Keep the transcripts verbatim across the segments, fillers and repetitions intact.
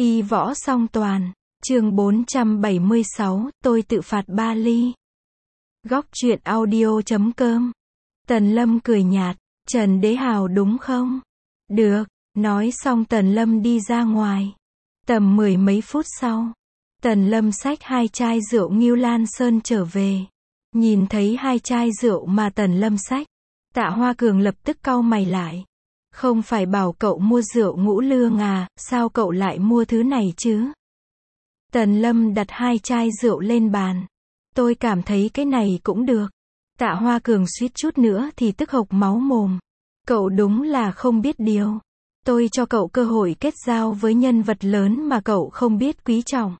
Y võ song toàn, chương bốn trăm bảy mươi sáu, tôi tự phạt ba ly. Góc truyện audio chấm com. Tần Lâm cười nhạt, Trần Đế Hào đúng không? Được, nói xong Tần Lâm đi ra ngoài. Tầm mười mấy phút sau, Tần Lâm xách hai chai rượu Ngưu Lan Sơn trở về. Nhìn thấy hai chai rượu mà Tần Lâm xách, Tạ Hoa Cường lập tức cau mày lại. Không phải bảo cậu mua rượu Ngũ Lương à, sao cậu lại mua thứ này chứ? Tần Lâm đặt hai chai rượu lên bàn. Tôi cảm thấy cái này cũng được. Tạ Hoa Cường suýt chút nữa thì tức hộc máu mồm. Cậu đúng là không biết điều. Tôi cho cậu cơ hội kết giao với nhân vật lớn mà cậu không biết quý trọng.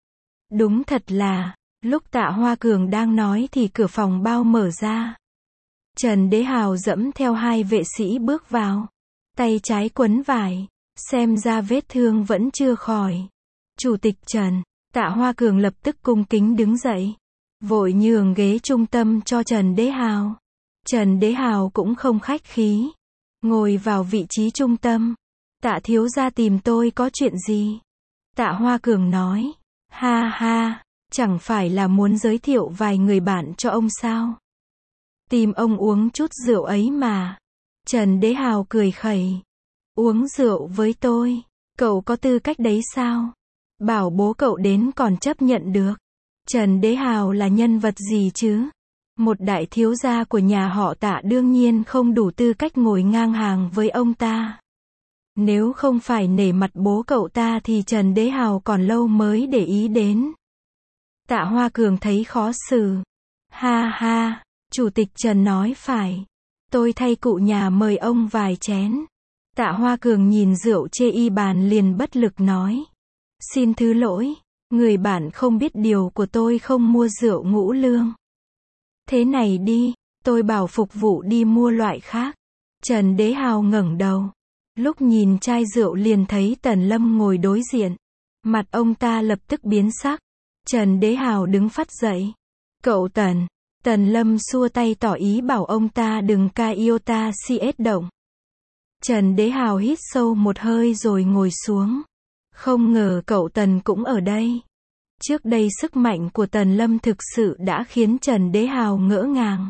Đúng thật là, lúc Tạ Hoa Cường đang nói thì cửa phòng bao mở ra. Trần Đế Hào dẫm theo hai vệ sĩ bước vào. Tay trái quấn vải, xem ra vết thương vẫn chưa khỏi. Chủ tịch Trần, Tạ Hoa Cường lập tức cung kính đứng dậy, vội nhường ghế trung tâm cho Trần Đế Hào. Trần Đế Hào cũng không khách khí, ngồi vào vị trí trung tâm. Tạ thiếu gia tìm tôi có chuyện gì? Tạ Hoa Cường nói, ha ha, chẳng phải là muốn giới thiệu vài người bạn cho ông sao? Tìm ông uống chút rượu ấy mà. Trần Đế Hào cười khẩy. Uống rượu với tôi, cậu có tư cách đấy sao? Bảo bố cậu đến còn chấp nhận được. Trần Đế Hào là nhân vật gì chứ? Một đại thiếu gia của nhà họ Tạ đương nhiên không đủ tư cách ngồi ngang hàng với ông ta. Nếu không phải nể mặt bố cậu ta thì Trần Đế Hào còn lâu mới để ý đến. Tạ Hoa Cường thấy khó xử. Ha ha, Chủ tịch Trần nói phải. Tôi thay cụ nhà mời ông vài chén. Tạ Hoa Cường nhìn rượu chê y bàn liền bất lực nói. Xin thứ lỗi, người bạn không biết điều của tôi không mua rượu Ngũ Lương. Thế này đi, tôi bảo phục vụ đi mua loại khác. Trần Đế Hào ngẩng đầu. Lúc nhìn chai rượu liền thấy Tần Lâm ngồi đối diện. Mặt ông ta lập tức biến sắc. Trần Đế Hào đứng phắt dậy. Cậu Tần. Tần Lâm xua tay tỏ ý bảo ông ta đừng ca iota si ết động. Trần Đế Hào hít sâu một hơi rồi ngồi xuống. Không ngờ cậu Tần cũng ở đây. Trước đây sức mạnh của Tần Lâm thực sự đã khiến Trần Đế Hào ngỡ ngàng.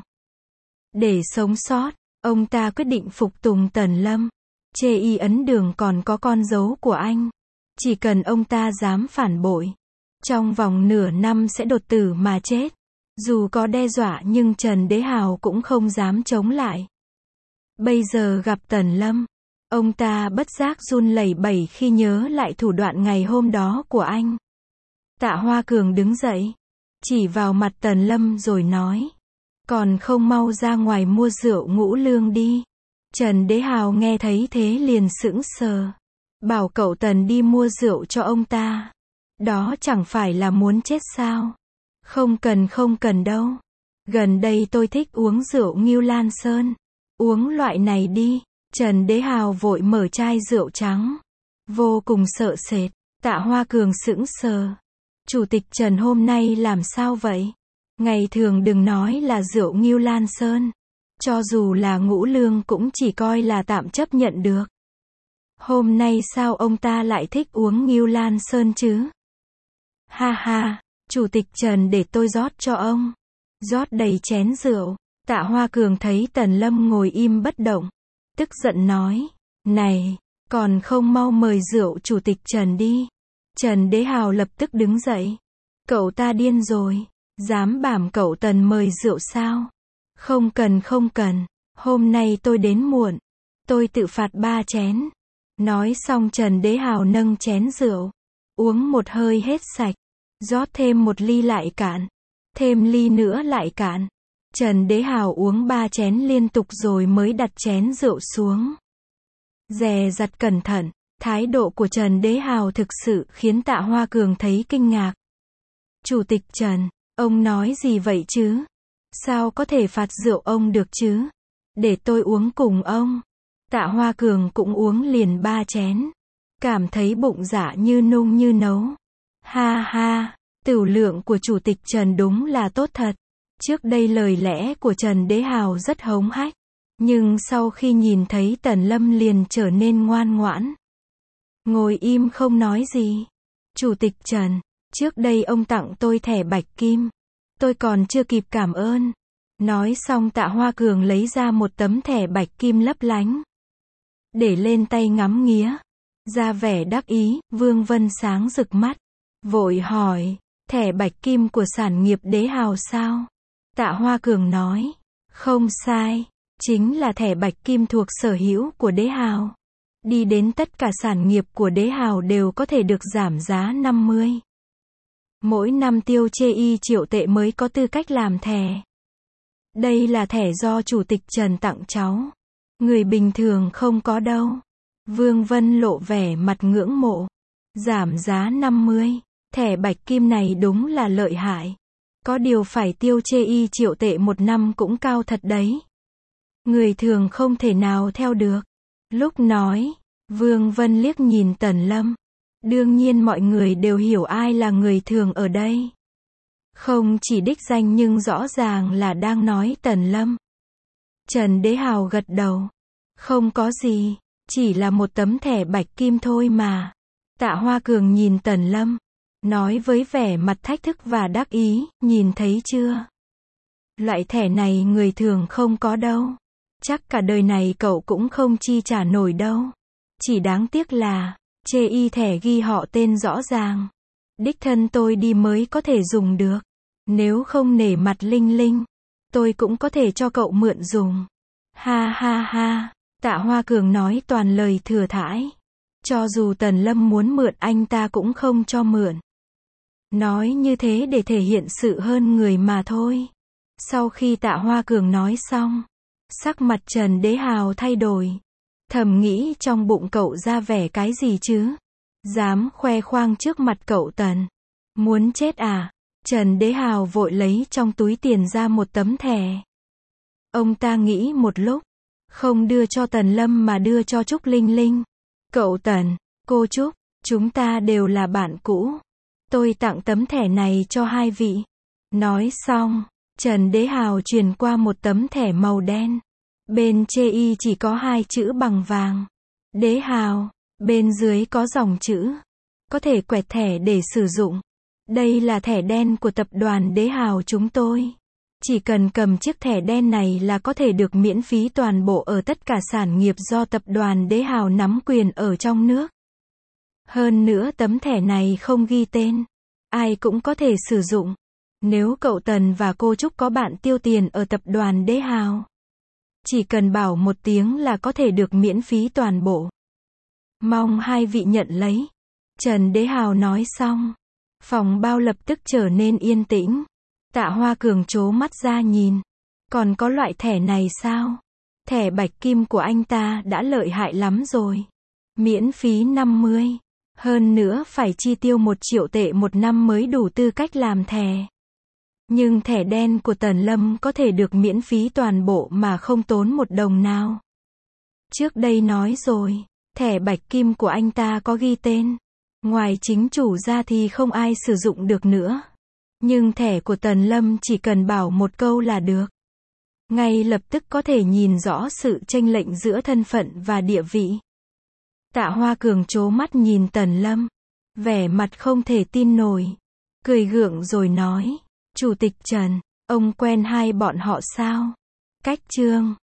Để sống sót, ông ta quyết định phục tùng Tần Lâm. Chê y ấn đường còn có con dấu của anh. Chỉ cần ông ta dám phản bội, trong vòng nửa năm sẽ đột tử mà chết. Dù có đe dọa nhưng Trần Đế Hào cũng không dám chống lại. Bây giờ gặp Tần Lâm, ông ta bất giác run lẩy bẩy khi nhớ lại thủ đoạn ngày hôm đó của anh. Tạ Hoa Cường đứng dậy, chỉ vào mặt Tần Lâm rồi nói. Còn không mau ra ngoài mua rượu Ngũ Lương đi. Trần Đế Hào nghe thấy thế liền sững sờ. Bảo cậu Tần đi mua rượu cho ông ta. Đó chẳng phải là muốn chết sao? Không cần không cần đâu. Gần đây tôi thích uống rượu Ngưu Lan Sơn. Uống loại này đi. Trần Đế Hào vội mở chai rượu trắng. Vô cùng sợ sệt. Tạ Hoa Cường sững sờ. Chủ tịch Trần hôm nay làm sao vậy? Ngày thường đừng nói là rượu Ngưu Lan Sơn. Cho dù là Ngũ Lương cũng chỉ coi là tạm chấp nhận được. Hôm nay sao ông ta lại thích uống Ngưu Lan Sơn chứ? Ha ha. Chủ tịch Trần để tôi rót cho ông. Rót đầy chén rượu. Tạ Hoa Cường thấy Tần Lâm ngồi im bất động. Tức giận nói. Này, còn không mau mời rượu Chủ tịch Trần đi. Trần Đế Hào lập tức đứng dậy. Cậu ta điên rồi. Dám bảo cậu Tần mời rượu sao? Không cần không cần. Hôm nay tôi đến muộn. Tôi tự phạt ba chén. Nói xong Trần Đế Hào nâng chén rượu. Uống một hơi hết sạch. Rót thêm một ly lại cạn. Thêm ly nữa lại cạn. Trần Đế Hào uống ba chén liên tục rồi mới đặt chén rượu xuống. Dè dặt cẩn thận. Thái độ của Trần Đế Hào thực sự khiến Tạ Hoa Cường thấy kinh ngạc. Chủ tịch Trần, ông nói gì vậy chứ? Sao có thể phạt rượu ông được chứ? Để tôi uống cùng ông. Tạ Hoa Cường cũng uống liền ba chén. Cảm thấy bụng dạ như nung như nấu. Ha ha, tửu lượng của Chủ tịch Trần đúng là tốt thật. Trước đây lời lẽ của Trần Đế Hào rất hống hách. Nhưng sau khi nhìn thấy Tần Lâm liền trở nên ngoan ngoãn. ngồi im không nói gì. Chủ tịch Trần, trước đây ông tặng tôi thẻ bạch kim. Tôi còn chưa kịp cảm ơn. Nói xong Tạ Hoa Cường lấy ra một tấm thẻ bạch kim lấp lánh. Để lên tay ngắm nghía. Ra vẻ đắc ý, Vương Vân sáng rực mắt. Vội hỏi, thẻ bạch kim của sản nghiệp Đế Hào sao? Tạ Hoa Cường nói, không sai, chính là thẻ bạch kim thuộc sở hữu của Đế Hào. Đi đến tất cả sản nghiệp của Đế Hào đều có thể được giảm giá năm mươi. Mỗi năm tiêu chê y triệu tệ mới có tư cách làm thẻ. Đây là thẻ do Chủ tịch Trần tặng cháu. Người bình thường không có đâu. Vương Vân lộ vẻ mặt ngưỡng mộ. Giảm giá năm mươi. Thẻ bạch kim này đúng là lợi hại. Có điều phải tiêu chê y triệu tệ một năm cũng cao thật đấy. Người thường không thể nào theo được. Lúc nói, Vương Vân liếc nhìn Tần Lâm. Đương nhiên mọi người đều hiểu ai là người thường ở đây. Không chỉ đích danh nhưng rõ ràng là đang nói Tần Lâm. Trần Đế Hào gật đầu. Không có gì, chỉ là một tấm thẻ bạch kim thôi mà. Tạ Hoa Cường nhìn Tần Lâm, nói với vẻ mặt thách thức và đắc ý, nhìn thấy chưa? Loại thẻ này người thường không có đâu. Chắc cả đời này cậu cũng không chi trả nổi đâu. Chỉ đáng tiếc là, chê y thẻ ghi họ tên rõ ràng. Đích thân tôi đi mới có thể dùng được. Nếu không nể mặt Linh Linh, tôi cũng có thể cho cậu mượn dùng. Ha ha ha, Tạ Hoa Cường nói toàn lời thừa thãi. Cho dù Tần Lâm muốn mượn anh ta cũng không cho mượn. Nói như thế để thể hiện sự hơn người mà thôi. Sau khi Tạ Hoa Cường nói xong, sắc mặt Trần Đế Hào thay đổi. Thầm nghĩ trong bụng cậu ra vẻ cái gì chứ? Dám khoe khoang trước mặt cậu Tần. Muốn chết à? Trần Đế Hào vội lấy trong túi tiền ra một tấm thẻ. Ông ta nghĩ một lúc, không đưa cho Tần Lâm mà đưa cho Trúc Linh Linh. Cậu Tần, cô Trúc, chúng ta đều là bạn cũ. Tôi tặng tấm thẻ này cho hai vị. Nói xong, Trần Đế Hào truyền qua một tấm thẻ màu đen. Bên chê y chỉ có hai chữ bằng vàng. Đế Hào, bên dưới có dòng chữ. Có thể quẹt thẻ để sử dụng. Đây là thẻ đen của tập đoàn Đế Hào chúng tôi. Chỉ cần cầm chiếc thẻ đen này là có thể được miễn phí toàn bộ ở tất cả sản nghiệp do tập đoàn Đế Hào nắm quyền ở trong nước. Hơn nữa tấm thẻ này không ghi tên. Ai cũng có thể sử dụng. Nếu cậu Tần và cô Trúc có bạn tiêu tiền ở tập đoàn Đế Hào, chỉ cần bảo một tiếng là có thể được miễn phí toàn bộ. Mong hai vị nhận lấy. Trần Đế Hào nói xong. Phòng bao lập tức trở nên yên tĩnh. Tạ Hoa Cường trố mắt ra nhìn. Còn có loại thẻ này sao? Thẻ bạch kim của anh ta đã lợi hại lắm rồi. Miễn phí năm mươi. Hơn nữa phải chi tiêu một triệu tệ một năm mới đủ tư cách làm thẻ. Nhưng thẻ đen của Tần Lâm có thể được miễn phí toàn bộ mà không tốn một đồng nào. Trước đây nói rồi, thẻ bạch kim của anh ta có ghi tên. Ngoài chính chủ ra thì không ai sử dụng được nữa. Nhưng thẻ của Tần Lâm chỉ cần bảo một câu là được. Ngay lập tức có thể nhìn rõ sự chênh lệch giữa thân phận và địa vị. Tạ Hoa Cường trố mắt nhìn Tần Lâm. Vẻ mặt không thể tin nổi. Cười gượng rồi nói. Chủ tịch Trần, ông quen hai bọn họ sao? Cách Trương,